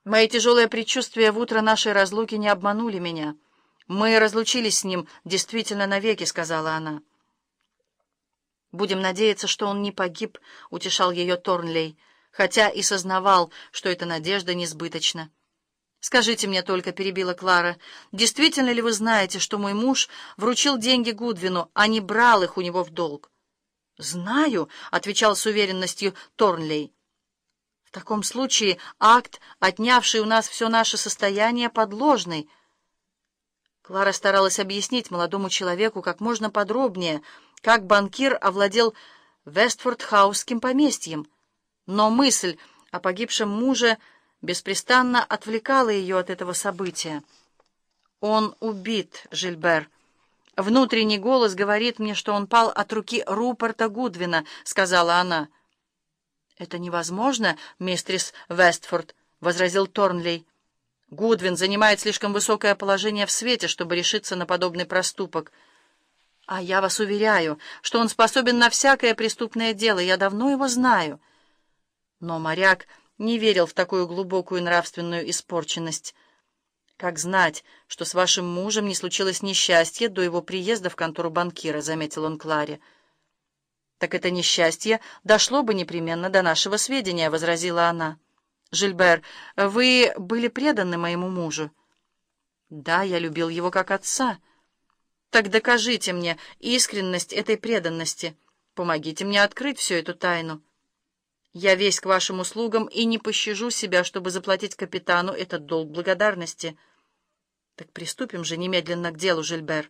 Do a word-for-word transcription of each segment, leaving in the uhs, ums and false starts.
Мои тяжелые предчувствия в утро нашей разлуки не обманули меня. Мы разлучились с ним действительно навеки, — сказала она. «Будем надеяться, что он не погиб», — утешал ее Торнлей, хотя и сознавал, что эта надежда несбыточна. «Скажите мне только», — перебила Клара, — «действительно ли вы знаете, что мой муж вручил деньги Гудвину, а не брал их у него в долг?» «Знаю», — отвечал с уверенностью Торнлей. «В таком случае акт, отнявший у нас все наше состояние, подложный». Клара старалась объяснить молодому человеку как можно подробнее, как банкир овладел Вестфорд-хаусским поместьем, но мысль о погибшем муже беспрестанно отвлекала ее от этого события. «Он убит, Жильбер. Внутренний голос говорит мне, что он пал от руки Рупорта Гудвина», — сказала она. «Это невозможно, мистерис Вестфорд», — возразил Торнлей. «Гудвин занимает слишком высокое положение в свете, чтобы решиться на подобный проступок. А я вас уверяю, что он способен на всякое преступное дело, я давно его знаю». Но моряк не верил в такую глубокую нравственную испорченность. «Как знать, что с вашим мужем не случилось несчастье до его приезда в контору банкира», — заметил он Кларе. «Так это несчастье дошло бы непременно до нашего сведения», — возразила она. «Жильбер, вы были преданы моему мужу». «Да, я любил его как отца». «Так докажите мне искренность этой преданности. Помогите мне открыть всю эту тайну. Я весь к вашим услугам и не пощажу себя, чтобы заплатить капитану этот долг благодарности». «Так приступим же немедленно к делу, Жильбер».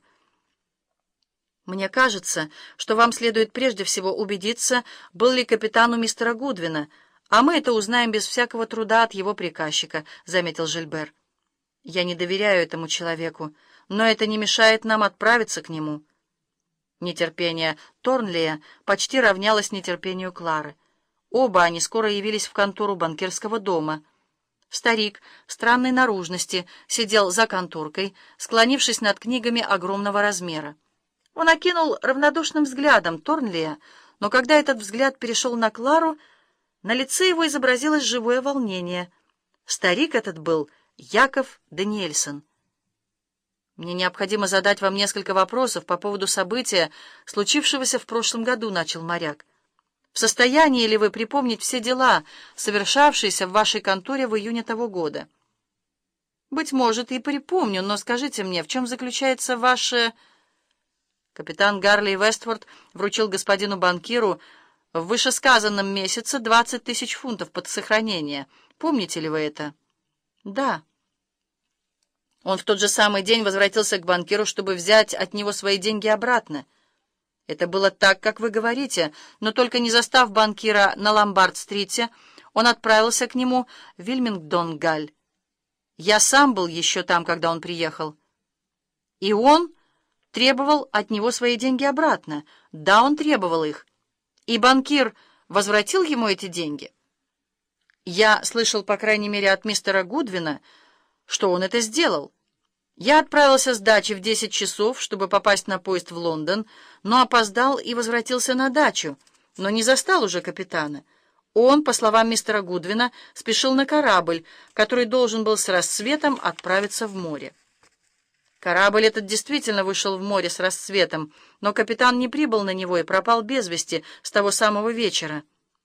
«Мне кажется, что вам следует прежде всего убедиться, был ли капитан у мистера Гудвина, а мы это узнаем без всякого труда от его приказчика», — заметил Жильбер. «Я не доверяю этому человеку, но это не мешает нам отправиться к нему». Нетерпение Торнлия почти равнялось нетерпению Клары. Оба они скоро явились в контору банкирского дома. Старик странной наружности сидел за конторкой, склонившись над книгами огромного размера. Он окинул равнодушным взглядом Торнлия, но когда этот взгляд перешел на Клару, на лице его изобразилось живое волнение. Старик этот был Яков Даниэльсон. «Мне необходимо задать вам несколько вопросов по поводу события, случившегося в прошлом году», — начал моряк. «В состоянии ли вы припомнить все дела, совершавшиеся в вашей конторе в июне того года?» «Быть может, и припомню, но скажите мне, в чем заключается ваше...» Капитан Гарли Вестфорд вручил господину банкиру в вышесказанном месяце двадцать тысяч фунтов под сохранение. Помните ли вы это? Да. Он в тот же самый день возвратился к банкиру, чтобы взять от него свои деньги обратно. Это было так, как вы говорите, но только не застав банкира на Ломбард-стрите, он отправился к нему в Вильмингдон-Галль. Я сам был еще там, когда он приехал. И он требовал от него свои деньги обратно. Да, он требовал их. И банкир возвратил ему эти деньги. Я слышал, по крайней мере, от мистера Гудвина, что он это сделал. Я отправился с дачи в десять часов, чтобы попасть на поезд в Лондон, но опоздал и возвратился на дачу, но не застал уже капитана. Он, по словам мистера Гудвина, спешил на корабль, который должен был с рассветом отправиться в море. Корабль этот действительно вышел в море с рассветом, но капитан не прибыл на него и пропал без вести с того самого вечера.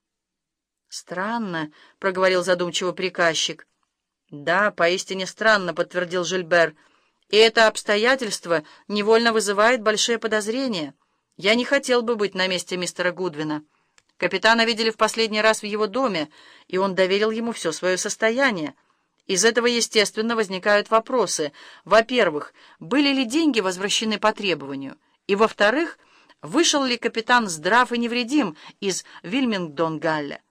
«Странно», — проговорил задумчиво приказчик. «Да, поистине странно», — подтвердил Жильбер. «И это обстоятельство невольно вызывает большие подозрения. Я не хотел бы быть на месте мистера Гудвина. Капитана видели в последний раз в его доме, и он доверил ему все свое состояние. Из этого, естественно, возникают вопросы. Во-первых, были ли деньги возвращены по требованию? И, во-вторых, вышел ли капитан здрав и невредим из Вильмингдон-Галля?»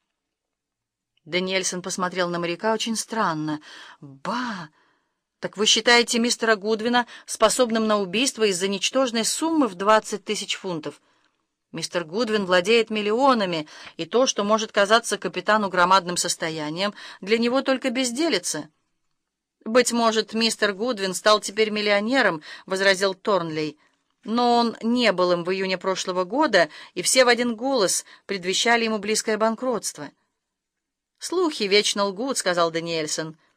Даниэльсон посмотрел на моряка очень странно. «Ба! Так вы считаете мистера Гудвина способным на убийство из-за ничтожной суммы в двадцать тысяч фунтов? Мистер Гудвин владеет миллионами, и то, что может казаться капитану громадным состоянием, для него только безделица». «Быть может, мистер Гудвин стал теперь миллионером», — возразил Торнлей. «Но он не был им в июне прошлого года, и все в один голос предвещали ему близкое банкротство». «Слухи вечно лгут», — сказал Даниэльсон.